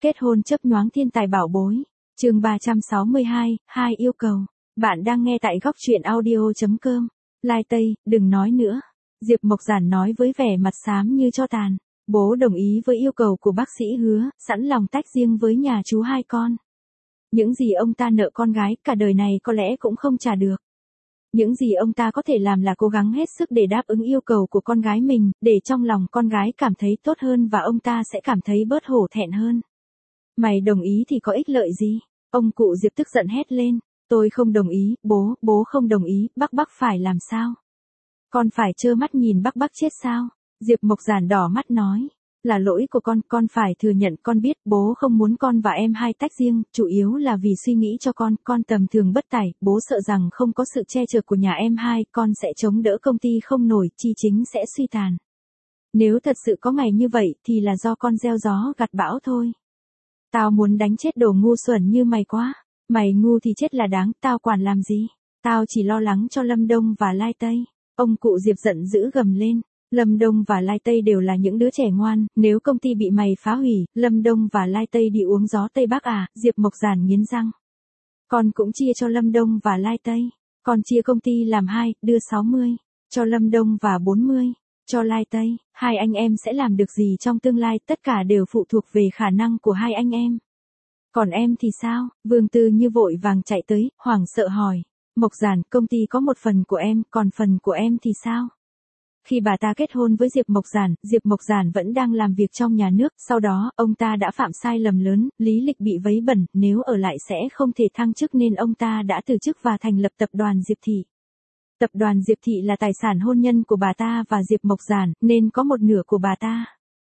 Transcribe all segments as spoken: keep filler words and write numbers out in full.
Kết hôn chớp nhoáng thiên tài bảo bối. Chương ba trăm sáu mươi hai, hai yêu cầu. Bạn đang nghe tại góc truyện audio chấm com. Lai Tây, đừng nói nữa. Diệp Mộc Giản nói với vẻ mặt xám như tro tàn. Bố đồng ý với yêu cầu của bác sĩ Hứa, sẵn lòng tách riêng với nhà chú hai con. Những gì ông ta nợ con gái cả đời này có lẽ cũng không trả được. Những gì ông ta có thể làm là cố gắng hết sức để đáp ứng yêu cầu của con gái mình, để trong lòng con gái cảm thấy tốt hơn và ông ta sẽ cảm thấy bớt hổ thẹn hơn. Mày đồng ý thì có ích lợi gì? Ông cụ Diệp tức giận hét lên. Tôi không đồng ý, bố, bố không đồng ý, bác bác phải làm sao? Con phải trơ mắt nhìn bác bác chết sao? Diệp Mộc Giản đỏ mắt nói. Là lỗi của con, con phải thừa nhận, con biết bố không muốn con và em hai tách riêng, chủ yếu là vì suy nghĩ cho con, con tầm thường bất tài, bố sợ rằng không có sự che chở của nhà em hai, con sẽ chống đỡ công ty không nổi, chi chính sẽ suy tàn. Nếu thật sự có ngày như vậy thì là do con gieo gió gặt bão thôi. Tao muốn đánh chết đồ ngu xuẩn như mày quá, mày ngu thì chết là đáng, tao quản làm gì, tao chỉ lo lắng cho Lâm Đông và Lai Tây. Ông cụ Diệp giận dữ gầm lên. Lâm Đông và Lai Tây đều là những đứa trẻ ngoan, nếu công ty bị mày phá hủy, Lâm Đông và Lai Tây đi uống gió Tây Bắc à? Diệp Mộc Giản nghiến răng. Con cũng chia cho Lâm Đông và Lai Tây, con chia công ty làm hai, đưa sáu mươi, cho Lâm Đông và bốn mươi, cho Lai Tây, hai anh em sẽ làm được gì trong tương lai, tất cả đều phụ thuộc về khả năng của hai anh em. Còn em thì sao? Vương Tư Như vội vàng chạy tới, hoảng sợ hỏi. Mộc Giản, công ty có một phần của em, còn phần của em thì sao? Khi bà ta kết hôn với Diệp Mộc Giản, Diệp Mộc Giản vẫn đang làm việc trong nhà nước, sau đó, ông ta đã phạm sai lầm lớn, lý lịch bị vấy bẩn, nếu ở lại sẽ không thể thăng chức nên ông ta đã từ chức và thành lập tập đoàn Diệp Thị. Tập đoàn Diệp Thị là tài sản hôn nhân của bà ta và Diệp Mộc Giản, nên có một nửa của bà ta.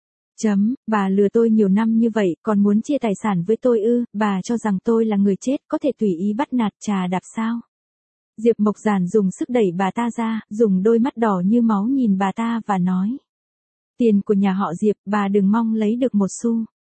Chấm, bà lừa tôi nhiều năm như vậy, còn muốn chia tài sản với tôi ư, bà cho rằng tôi là người chết, có thể tùy ý bắt nạt trà đạp sao? Diệp Mộc Giản dùng sức đẩy bà ta ra, dùng đôi mắt đỏ như máu nhìn bà ta và nói. Tiền của nhà họ Diệp, bà đừng mong lấy được một xu.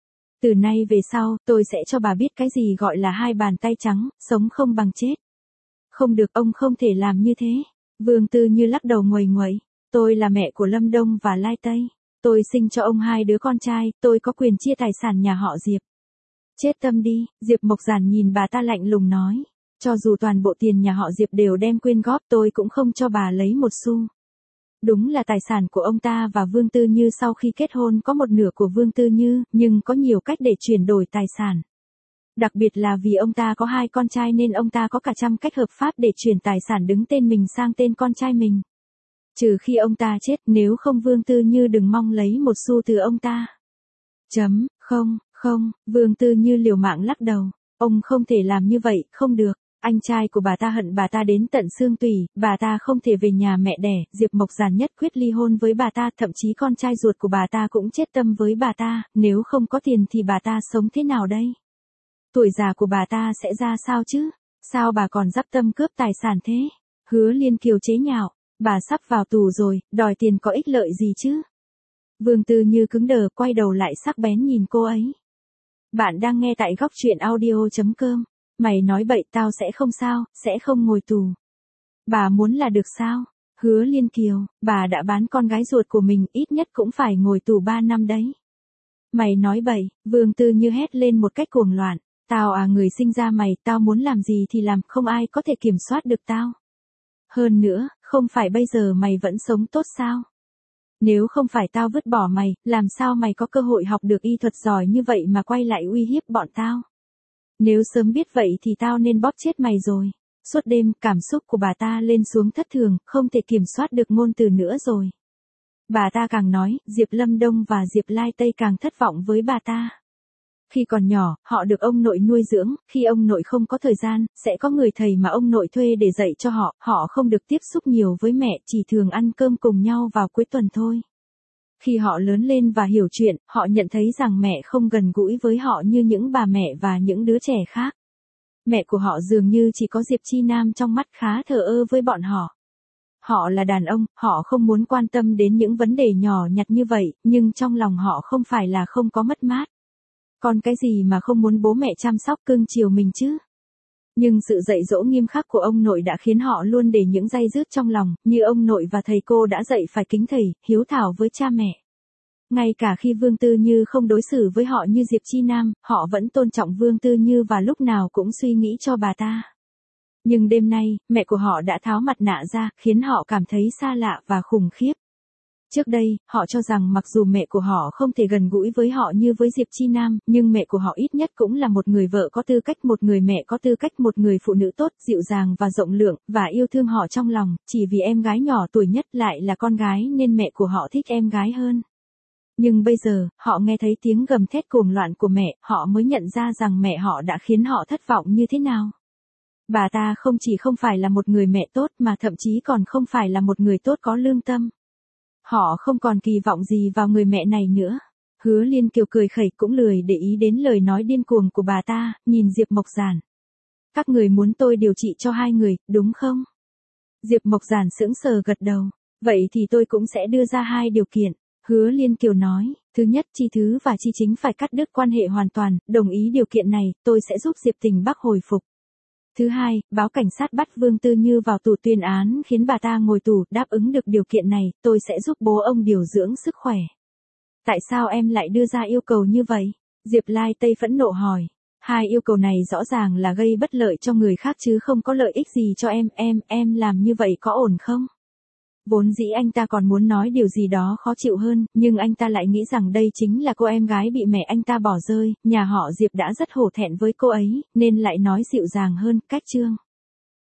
Từ nay về sau, tôi sẽ cho bà biết cái gì gọi là hai bàn tay trắng, sống không bằng chết. Không được, ông không thể làm như thế. Vương Tư Như lắc đầu nguầy nguậy. Tôi là mẹ của Lâm Đông và Lai Tây. Tôi sinh cho ông hai đứa con trai, tôi có quyền chia tài sản nhà họ Diệp. Chết tâm đi, Diệp Mộc Giản nhìn bà ta lạnh lùng nói. Cho dù toàn bộ tiền nhà họ Diệp đều đem quyên góp tôi cũng không cho bà lấy một xu. Đúng là tài sản của ông ta và Vương Tư Như sau khi kết hôn có một nửa của Vương Tư Như, nhưng có nhiều cách để chuyển đổi tài sản. Đặc biệt là vì ông ta có hai con trai nên ông ta có cả trăm cách hợp pháp để chuyển tài sản đứng tên mình sang tên con trai mình. Trừ khi ông ta chết, nếu không Vương Tư Như đừng mong lấy một xu từ ông ta. Chấm, không, không, Vương Tư Như liều mạng lắc đầu. Ông không thể làm như vậy, không được. Anh trai của bà ta hận bà ta đến tận xương tủy, bà ta không thể về nhà mẹ đẻ, Diệp Mộc Giản nhất quyết ly hôn với bà ta, thậm chí con trai ruột của bà ta cũng chết tâm với bà ta, nếu không có tiền thì bà ta sống thế nào đây? Tuổi già của bà ta sẽ ra sao chứ? Sao bà còn dắp tâm cướp tài sản thế? Hứa Liên Kiều chế nhạo, bà sắp vào tù rồi, đòi tiền có ích lợi gì chứ? Vương Tư Như cứng đờ, quay đầu lại sắc bén nhìn cô ấy. Bạn đang nghe tại góc truyện audio chấm com. Mày nói bậy, tao sẽ không sao, sẽ không ngồi tù. Bà muốn là được sao? Hứa Liên Kiều, bà đã bán con gái ruột của mình, ít nhất cũng phải ngồi tù ba năm đấy. Mày nói bậy, Vương Tư Như hét lên một cách cuồng loạn. Tao à, người sinh ra mày, tao muốn làm gì thì làm, không ai có thể kiểm soát được tao. Hơn nữa, không phải bây giờ mày vẫn sống tốt sao? Nếu không phải tao vứt bỏ mày, làm sao mày có cơ hội học được y thuật giỏi như vậy mà quay lại uy hiếp bọn tao? Nếu sớm biết vậy thì tao nên bóp chết mày rồi. Suốt đêm, cảm xúc của bà ta lên xuống thất thường, không thể kiểm soát được ngôn từ nữa rồi. Bà ta càng nói, Diệp Lâm Đông và Diệp Lai Tây càng thất vọng với bà ta. Khi còn nhỏ, họ được ông nội nuôi dưỡng, khi ông nội không có thời gian, sẽ có người thầy mà ông nội thuê để dạy cho họ, họ không được tiếp xúc nhiều với mẹ, chỉ thường ăn cơm cùng nhau vào cuối tuần thôi. Khi họ lớn lên và hiểu chuyện, họ nhận thấy rằng mẹ không gần gũi với họ như những bà mẹ và những đứa trẻ khác. Mẹ của họ dường như chỉ có Diệp Chi Nam trong mắt, khá thờ ơ với bọn họ. Họ là đàn ông, họ không muốn quan tâm đến những vấn đề nhỏ nhặt như vậy, nhưng trong lòng họ không phải là không có mất mát. Còn cái gì mà không muốn bố mẹ chăm sóc cưng chiều mình chứ? Nhưng sự dạy dỗ nghiêm khắc của ông nội đã khiến họ luôn để những day dứt trong lòng, như ông nội và thầy cô đã dạy phải kính thầy, hiếu thảo với cha mẹ. Ngay cả khi Vương Tư Như không đối xử với họ như Diệp Chi Nam, họ vẫn tôn trọng Vương Tư Như và lúc nào cũng suy nghĩ cho bà ta. Nhưng đêm nay, mẹ của họ đã tháo mặt nạ ra, khiến họ cảm thấy xa lạ và khủng khiếp. Trước đây, họ cho rằng mặc dù mẹ của họ không thể gần gũi với họ như với Diệp Chi Nam, nhưng mẹ của họ ít nhất cũng là một người vợ có tư cách, một người mẹ có tư cách, một người phụ nữ tốt, dịu dàng và rộng lượng, và yêu thương họ trong lòng, chỉ vì em gái nhỏ tuổi nhất lại là con gái nên mẹ của họ thích em gái hơn. Nhưng bây giờ, họ nghe thấy tiếng gầm thét cuồng loạn của mẹ, họ mới nhận ra rằng mẹ họ đã khiến họ thất vọng như thế nào. Bà ta không chỉ không phải là một người mẹ tốt mà thậm chí còn không phải là một người tốt có lương tâm. Họ không còn kỳ vọng gì vào người mẹ này nữa. Hứa Liên Kiều cười khẩy cũng lười để ý đến lời nói điên cuồng của bà ta, nhìn Diệp Mộc Giản. Các người muốn tôi điều trị cho hai người, đúng không? Diệp Mộc Giản sững sờ gật đầu. Vậy thì tôi cũng sẽ đưa ra hai điều kiện. Hứa Liên Kiều nói, thứ nhất, Chi Thứ và Chi Chính phải cắt đứt quan hệ hoàn toàn, đồng ý điều kiện này, tôi sẽ giúp Diệp Tình Bắc hồi phục. Thứ hai, báo cảnh sát bắt Vương Tư Như vào tù tuyên án khiến bà ta ngồi tù, đáp ứng được điều kiện này, tôi sẽ giúp bố ông điều dưỡng sức khỏe. Tại sao em lại đưa ra yêu cầu như vậy? Diệp Lai Tây phẫn nộ hỏi. Hai yêu cầu này rõ ràng là gây bất lợi cho người khác chứ không có lợi ích gì cho em, em, em làm như vậy có ổn không? Vốn dĩ anh ta còn muốn nói điều gì đó khó chịu hơn, nhưng anh ta lại nghĩ rằng đây chính là cô em gái bị mẹ anh ta bỏ rơi, nhà họ Diệp đã rất hổ thẹn với cô ấy, nên lại nói dịu dàng hơn, cách Trương.